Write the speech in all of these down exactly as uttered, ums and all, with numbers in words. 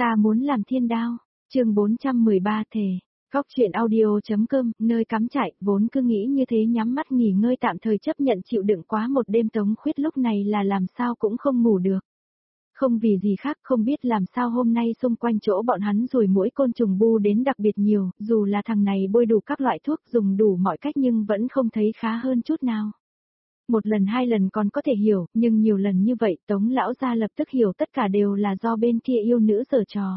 Ta muốn làm thiên đao. Chương bốn trăm mười ba thề. Góc truyện audio.com, nơi cắm trại, vốn cứ nghĩ như thế nhắm mắt nghỉ ngơi tạm thời chấp nhận chịu đựng quá một đêm Tống Khuyết lúc này là làm sao cũng không ngủ được. Không vì gì khác, không biết làm sao hôm nay xung quanh chỗ bọn hắn ruồi muỗi côn trùng bu đến đặc biệt nhiều, dù là thằng này bôi đủ các loại thuốc dùng đủ mọi cách nhưng vẫn không thấy khá hơn chút nào. Một lần hai lần còn có thể hiểu, nhưng nhiều lần như vậy Tống lão gia lập tức hiểu tất cả đều là do bên kia yêu nữ giở trò.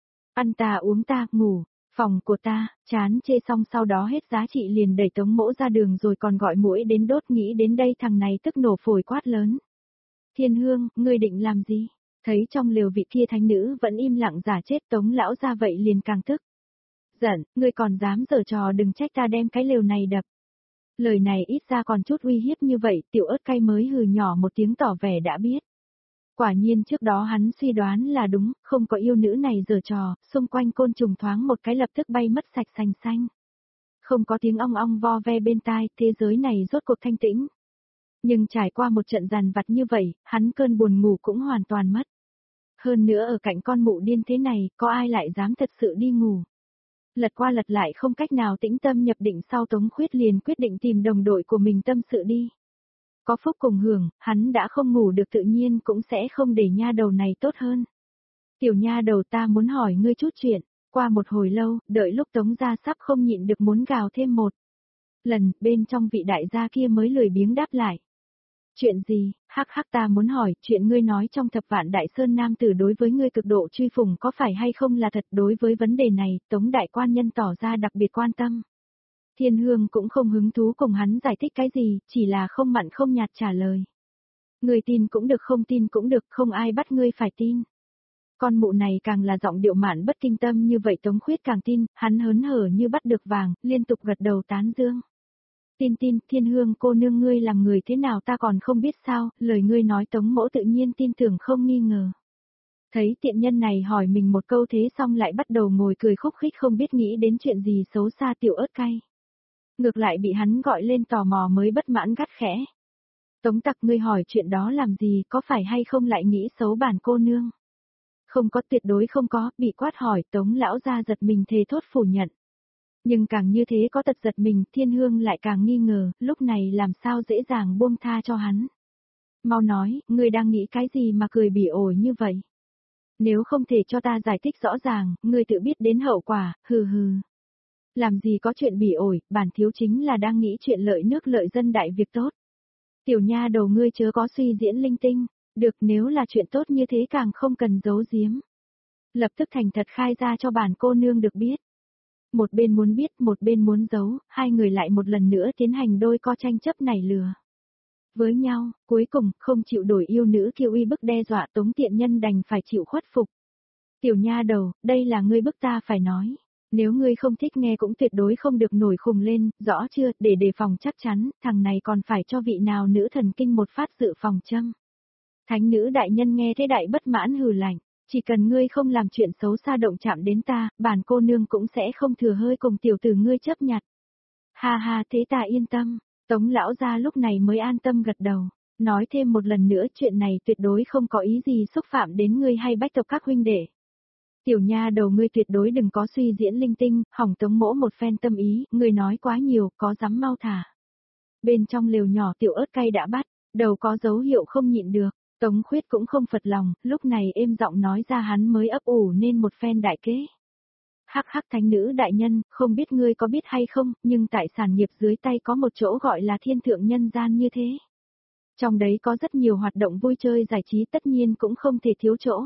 Ăn ta uống ta, ngủ, phòng của ta, chán chê xong sau đó hết giá trị liền đẩy Tống mỗ ra đường rồi còn gọi muỗi đến đốt, nghĩ đến đây thằng này tức nổ phổi quát lớn. Thiên Hương, ngươi định làm gì? Thấy trong lều vị kia thánh nữ vẫn im lặng giả chết Tống lão gia vậy liền càng tức. Giận, ngươi còn dám giở trò, đừng trách ta đem cái lều này đập. Lời này ít ra còn chút uy hiếp như vậy, tiểu ớt cay mới hừ nhỏ một tiếng tỏ vẻ đã biết. Quả nhiên trước đó hắn suy đoán là đúng, không có yêu nữ này giở trò, xung quanh côn trùng thoáng một cái lập tức bay mất sạch sành xanh. Không có tiếng ong ong vo ve bên tai, thế giới này rốt cuộc thanh tĩnh. Nhưng trải qua một trận dằn vặt như vậy, hắn cơn buồn ngủ cũng hoàn toàn mất. Hơn nữa ở cạnh con mụ điên thế này, có ai lại dám thật sự đi ngủ. Lật qua lật lại không cách nào tĩnh tâm nhập định sau Tống Khuyết liền quyết định tìm đồng đội của mình tâm sự đi. Có phúc cùng hưởng, hắn đã không ngủ được tự nhiên cũng sẽ không để nha đầu này tốt hơn. Tiểu nha đầu, ta muốn hỏi ngươi chút chuyện. Qua một hồi lâu, đợi lúc Tống gia sắp không nhịn được muốn gào thêm một lần, bên trong vị đại gia kia mới lười biếng đáp lại. Chuyện gì? Hắc hắc, ta muốn hỏi, chuyện ngươi nói trong thập vạn đại sơn nam tử đối với ngươi cực độ truy phùng có phải hay không là thật? Đối với vấn đề này, Tống đại quan nhân tỏ ra đặc biệt quan tâm. Thiên Hương cũng không hứng thú cùng hắn giải thích cái gì, chỉ là không mặn không nhạt trả lời. Ngươi tin cũng được, không tin cũng được, không ai bắt ngươi phải tin. Con mụ này càng là giọng điệu mạn bất kinh tâm như vậy Tống Khuyết càng tin, hắn hớn hở như bắt được vàng, liên tục gật đầu tán dương. Tin tin, Thiên Hương cô nương, ngươi làm người thế nào ta còn không biết sao, lời ngươi nói Tống mỗ tự nhiên tin tưởng không nghi ngờ. Thấy tiện nhân này hỏi mình một câu thế xong lại bắt đầu ngồi cười khúc khích không biết nghĩ đến chuyện gì xấu xa tiểu ớt cay. Ngược lại bị hắn gọi lên tò mò mới bất mãn gắt khẽ. Tống tặc, ngươi hỏi chuyện đó làm gì, có phải hay không lại nghĩ xấu bản cô nương? Không có, tuyệt đối không có, bị quát hỏi Tống lão gia giật mình thề thốt phủ nhận. Nhưng càng như thế có tật giật mình, Thiên Hương lại càng nghi ngờ, lúc này làm sao dễ dàng buông tha cho hắn. Mau nói, ngươi đang nghĩ cái gì mà cười bỉ ổi như vậy? Nếu không thể cho ta giải thích rõ ràng, ngươi tự biết đến hậu quả, hừ hừ. Làm gì có chuyện bỉ ổi, bản thiếu chính là đang nghĩ chuyện lợi nước lợi dân đại việc tốt. Tiểu nha đầu, ngươi chớ có suy diễn linh tinh, được, nếu là chuyện tốt như thế càng không cần giấu giếm. Lập tức thành thật khai ra cho bản cô nương được biết. Một bên muốn biết, một bên muốn giấu, hai người lại một lần nữa tiến hành đôi co tranh chấp nảy lửa với nhau, cuối cùng không chịu đổi yêu nữ kia uy bức đe dọa Tống tiện nhân đành phải chịu khuất phục. Tiểu nha đầu, đây là ngươi bức ta phải nói. Nếu ngươi không thích nghe cũng tuyệt đối không được nổi khùng lên, rõ chưa, để đề phòng chắc chắn, thằng này còn phải cho vị nào nữ thần kinh một phát dự phòng châm. Thánh nữ đại nhân nghe thế đại bất mãn hừ lạnh, chỉ cần ngươi không làm chuyện xấu xa động chạm đến ta, bản cô nương cũng sẽ không thừa hơi cùng tiểu tử ngươi chấp nhặt. Ha ha, thế ta yên tâm. Tống lão gia lúc này mới an tâm gật đầu, nói thêm một lần nữa, chuyện này tuyệt đối không có ý gì xúc phạm đến ngươi hay bách tộc các huynh đệ. Tiểu nha đầu, ngươi tuyệt đối đừng có suy diễn linh tinh, hỏng Tống mỗ một phen tâm ý, ngươi nói quá nhiều, có dám mau thả. Bên trong lều nhỏ tiểu ớt cay đã bắt, đầu có dấu hiệu không nhịn được, Tống Khuyết cũng không phật lòng, lúc này êm giọng nói ra hắn mới ấp ủ nên một phen đại kế. Hắc hắc, thánh nữ đại nhân, không biết ngươi có biết hay không, nhưng tại sản nghiệp dưới tay có một chỗ gọi là thiên thượng nhân gian như thế. Trong đấy có rất nhiều hoạt động vui chơi giải trí, tất nhiên cũng không thể thiếu chỗ.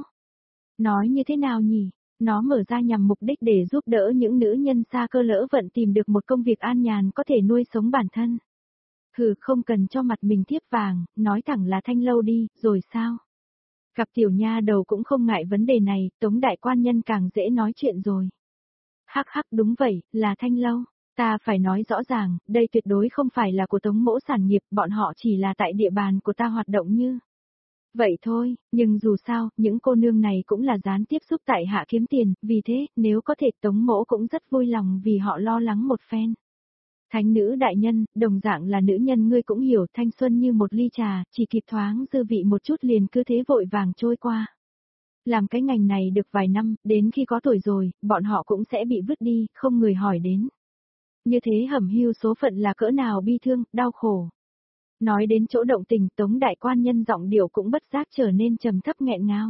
Nói như thế nào nhỉ? Nó mở ra nhằm mục đích để giúp đỡ những nữ nhân xa cơ lỡ vận tìm được một công việc an nhàn có thể nuôi sống bản thân. Hừ, không cần cho mặt mình thiếp vàng, nói thẳng là thanh lâu đi, rồi sao? Gặp tiểu nha đầu cũng không ngại vấn đề này, Tống đại quan nhân càng dễ nói chuyện rồi. Hắc hắc, đúng vậy, là thanh lâu. Ta phải nói rõ ràng, đây tuyệt đối không phải là của Tống mỗ sản nghiệp, bọn họ chỉ là tại địa bàn của ta hoạt động như vậy thôi, nhưng dù sao, những cô nương này cũng là gián tiếp giúp tại hạ kiếm tiền, vì thế, nếu có thể Tống mỗ cũng rất vui lòng vì họ lo lắng một phen. Thánh nữ đại nhân, đồng dạng là nữ nhân, ngươi cũng hiểu, thanh xuân như một ly trà, chỉ kịp thoáng dư vị một chút liền cứ thế vội vàng trôi qua. Làm cái ngành này được vài năm, đến khi có tuổi rồi, bọn họ cũng sẽ bị vứt đi, không người hỏi đến. Như thế hẩm hưu số phận là cỡ nào bi thương, đau khổ. Nói đến chỗ động tình, Tống đại quan nhân giọng điệu cũng bất giác trở nên trầm thấp nghẹn ngào.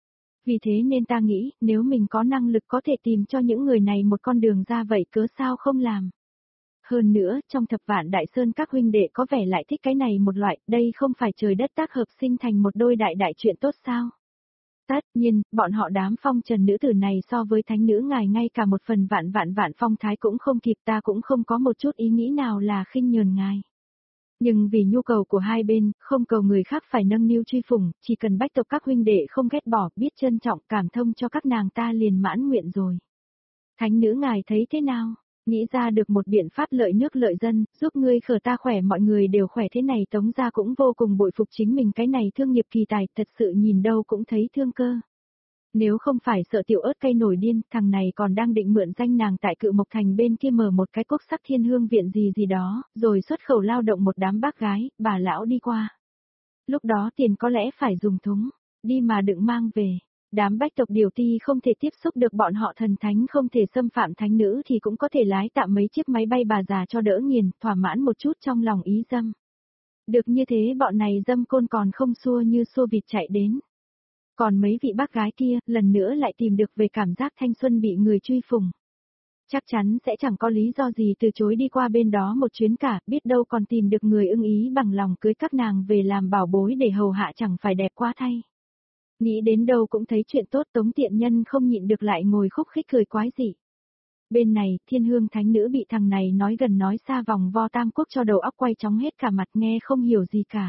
Vì thế nên ta nghĩ, nếu mình có năng lực có thể tìm cho những người này một con đường ra vậy cớ sao không làm. Hơn nữa, trong thập vạn đại sơn các huynh đệ có vẻ lại thích cái này một loại, đây không phải trời đất tác hợp sinh thành một đôi đại đại chuyện tốt sao. Tất nhiên, bọn họ đám phong trần nữ tử này so với thánh nữ ngài ngay cả một phần vạn vạn vạn phong thái cũng không kịp, ta cũng không có một chút ý nghĩ nào là khinh nhờn ngài. Nhưng vì nhu cầu của hai bên, không cầu người khác phải nâng niu truy phủng, chỉ cần bách tộc các huynh đệ không ghét bỏ, biết trân trọng, cảm thông cho các nàng ta liền mãn nguyện rồi. Thánh nữ ngài thấy thế nào? Nghĩ ra được một biện pháp lợi nước lợi dân, giúp ngươi khở ta khỏe mọi người đều khỏe thế này, Tống gia cũng vô cùng bội phục chính mình, cái này thương nghiệp kỳ tài, thật sự nhìn đâu cũng thấy thương cơ. Nếu không phải sợ tiểu ớt cây nổi điên, thằng này còn đang định mượn danh nàng tại Cự Mộc Thành bên kia mở một cái quốc sắc thiên hương viện gì gì đó, rồi xuất khẩu lao động một đám bác gái, bà lão đi qua. Lúc đó tiền có lẽ phải dùng thúng, đi mà đừng mang về. Đám bách tộc điều ti không thể tiếp xúc được bọn họ, thần thánh không thể xâm phạm thánh nữ thì cũng có thể lái tạm mấy chiếc máy bay bà già cho đỡ nghiền, thỏa mãn một chút trong lòng ý dâm. Được như thế bọn này dâm côn còn không xua như xua vịt chạy đến. Còn mấy vị bác gái kia, lần nữa lại tìm được về cảm giác thanh xuân bị người truy phùng. Chắc chắn sẽ chẳng có lý do gì từ chối đi qua bên đó một chuyến cả, biết đâu còn tìm được người ưng ý bằng lòng cưới các nàng về làm bảo bối để hầu hạ, chẳng phải đẹp quá thay. Nghĩ đến đâu cũng thấy chuyện tốt, Tống tiện nhân không nhịn được lại ngồi khúc khích cười quái dị. Bên này, thiên hương thánh nữ bị thằng này nói gần nói xa vòng vo tam quốc cho đầu óc quay chóng hết cả mặt, nghe không hiểu gì cả.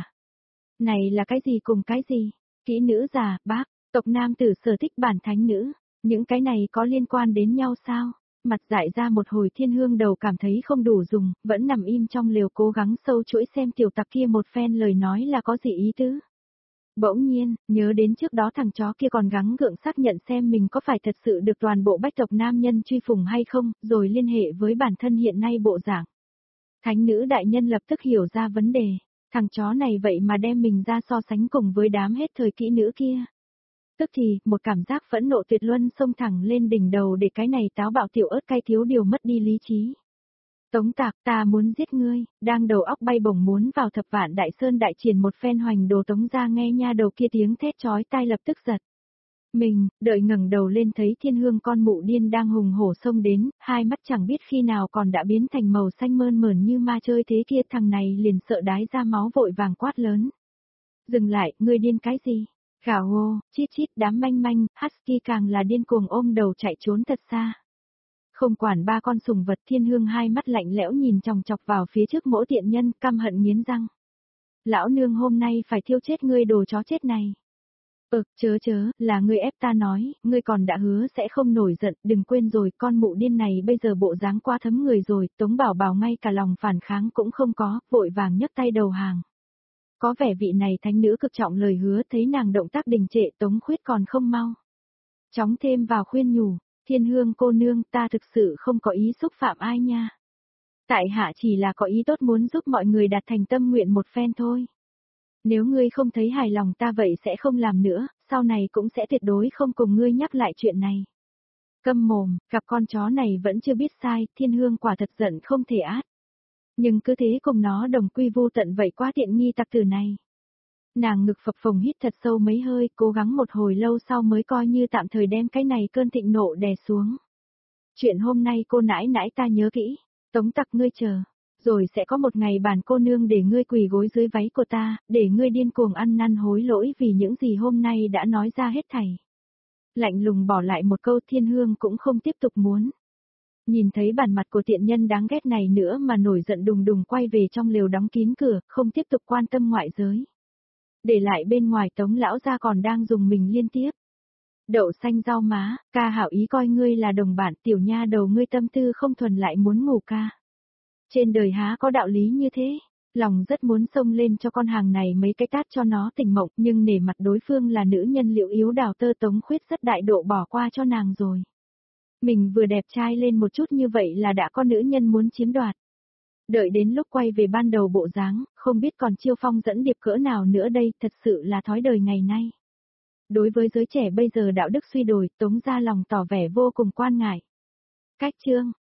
Này là cái gì cùng cái gì? Kỹ nữ già, bác, tộc nam tử sở thích bản thánh nữ, những cái này có liên quan đến nhau sao? Mặt dại ra một hồi, thiên hương đầu cảm thấy không đủ dùng, vẫn nằm im trong lều cố gắng sâu chuỗi xem tiểu tặc kia một phen lời nói là có gì ý tứ. Bỗng nhiên, nhớ đến trước đó thằng chó kia còn gắng gượng xác nhận xem mình có phải thật sự được toàn bộ bách tộc nam nhân truy phùng hay không, rồi liên hệ với bản thân hiện nay bộ dạng. Thánh nữ đại nhân lập tức hiểu ra vấn đề, thằng chó này vậy mà đem mình ra so sánh cùng với đám hết thời kỹ nữ kia. Tức thì, một cảm giác phẫn nộ tuyệt luân xông thẳng lên đỉnh đầu để cái này táo bạo tiểu ớt cay thiếu điều mất đi lý trí. Tống Tạc, ta muốn giết ngươi, đang đầu óc bay bổng muốn vào thập vạn đại sơn đại triển một phen hoành đồ. Tống ra nghe nha đầu kia tiếng thét chói tai lập tức giật. Mình, đợi ngẩng đầu lên thấy thiên hương con mụ điên đang hùng hổ xông đến, hai mắt chẳng biết khi nào còn đã biến thành màu xanh mơn mởn như ma chơi thế kia, thằng này liền sợ đái ra máu vội vàng quát lớn. Dừng lại, ngươi điên cái gì? Gào hô, chít chít, đám manh manh, husky càng là điên cuồng ôm đầu chạy trốn thật xa. Không quản ba con sùng vật, thiên hương hai mắt lạnh lẽo nhìn chòng chọc vào phía trước mỗi tiện nhân, căm hận nghiến răng. Lão nương hôm nay phải thiêu chết ngươi đồ chó chết này. Ừ, chớ chớ, là ngươi ép ta nói, ngươi còn đã hứa sẽ không nổi giận, đừng quên rồi, con mụ điên này bây giờ bộ dáng quá thấm người rồi. Tống Bảo Bảo ngay cả lòng phản kháng cũng không có, vội vàng nhấc tay đầu hàng. Có vẻ vị này thánh nữ cực trọng lời hứa, thấy nàng động tác đình trệ, Tống Khuyết còn không mau. Chóng thêm vào khuyên nhủ, thiên hương cô nương, ta thực sự không có ý xúc phạm ai nha. Tại hạ chỉ là có ý tốt muốn giúp mọi người đạt thành tâm nguyện một phen thôi. Nếu ngươi không thấy hài lòng ta vậy sẽ không làm nữa, sau này cũng sẽ tuyệt đối không cùng ngươi nhắc lại chuyện này. Câm mồm, gặp con chó này vẫn chưa biết sai, thiên hương quả thật giận không thể át. Nhưng cứ thế cùng nó đồng quy vu tận vậy quá tiện nghi tặc tử này. Nàng ngực phập phồng hít thật sâu mấy hơi, cố gắng một hồi lâu sau mới coi như tạm thời đem cái này cơn thịnh nộ đè xuống. Chuyện hôm nay cô nãi nãi ta nhớ kỹ, Tống Tặc ngươi chờ, rồi sẽ có một ngày bản cô nương để ngươi quỳ gối dưới váy của ta, để ngươi điên cuồng ăn năn hối lỗi vì những gì hôm nay đã nói ra hết thảy. Lạnh lùng bỏ lại một câu, thiên hương cũng không tiếp tục muốn. Nhìn thấy bản mặt của tiện nhân đáng ghét này nữa mà nổi giận đùng đùng quay về trong lều đóng kín cửa, không tiếp tục quan tâm ngoại giới. Để lại bên ngoài Tống lão gia còn đang dùng mình liên tiếp. Đậu xanh rau má, ca hảo ý coi ngươi là đồng bạn, tiểu nha đầu ngươi tâm tư không thuần lại muốn ngủ ca. Trên đời há có đạo lý như thế, lòng rất muốn xông lên cho con hàng này mấy cái tát cho nó tỉnh mộng, nhưng nể mặt đối phương là nữ nhân liệu yếu đào tơ, Tống Khuyết rất đại độ bỏ qua cho nàng rồi. Mình vừa đẹp trai lên một chút như vậy là đã có nữ nhân muốn chiếm đoạt. Đợi đến lúc quay về ban đầu bộ dáng, không biết còn chiêu phong dẫn điệp cỡ nào nữa đây, thật sự là thói đời ngày nay. Đối với giới trẻ bây giờ đạo đức suy đồi, Tống Gia Lòng tỏ vẻ vô cùng quan ngại. Cách chương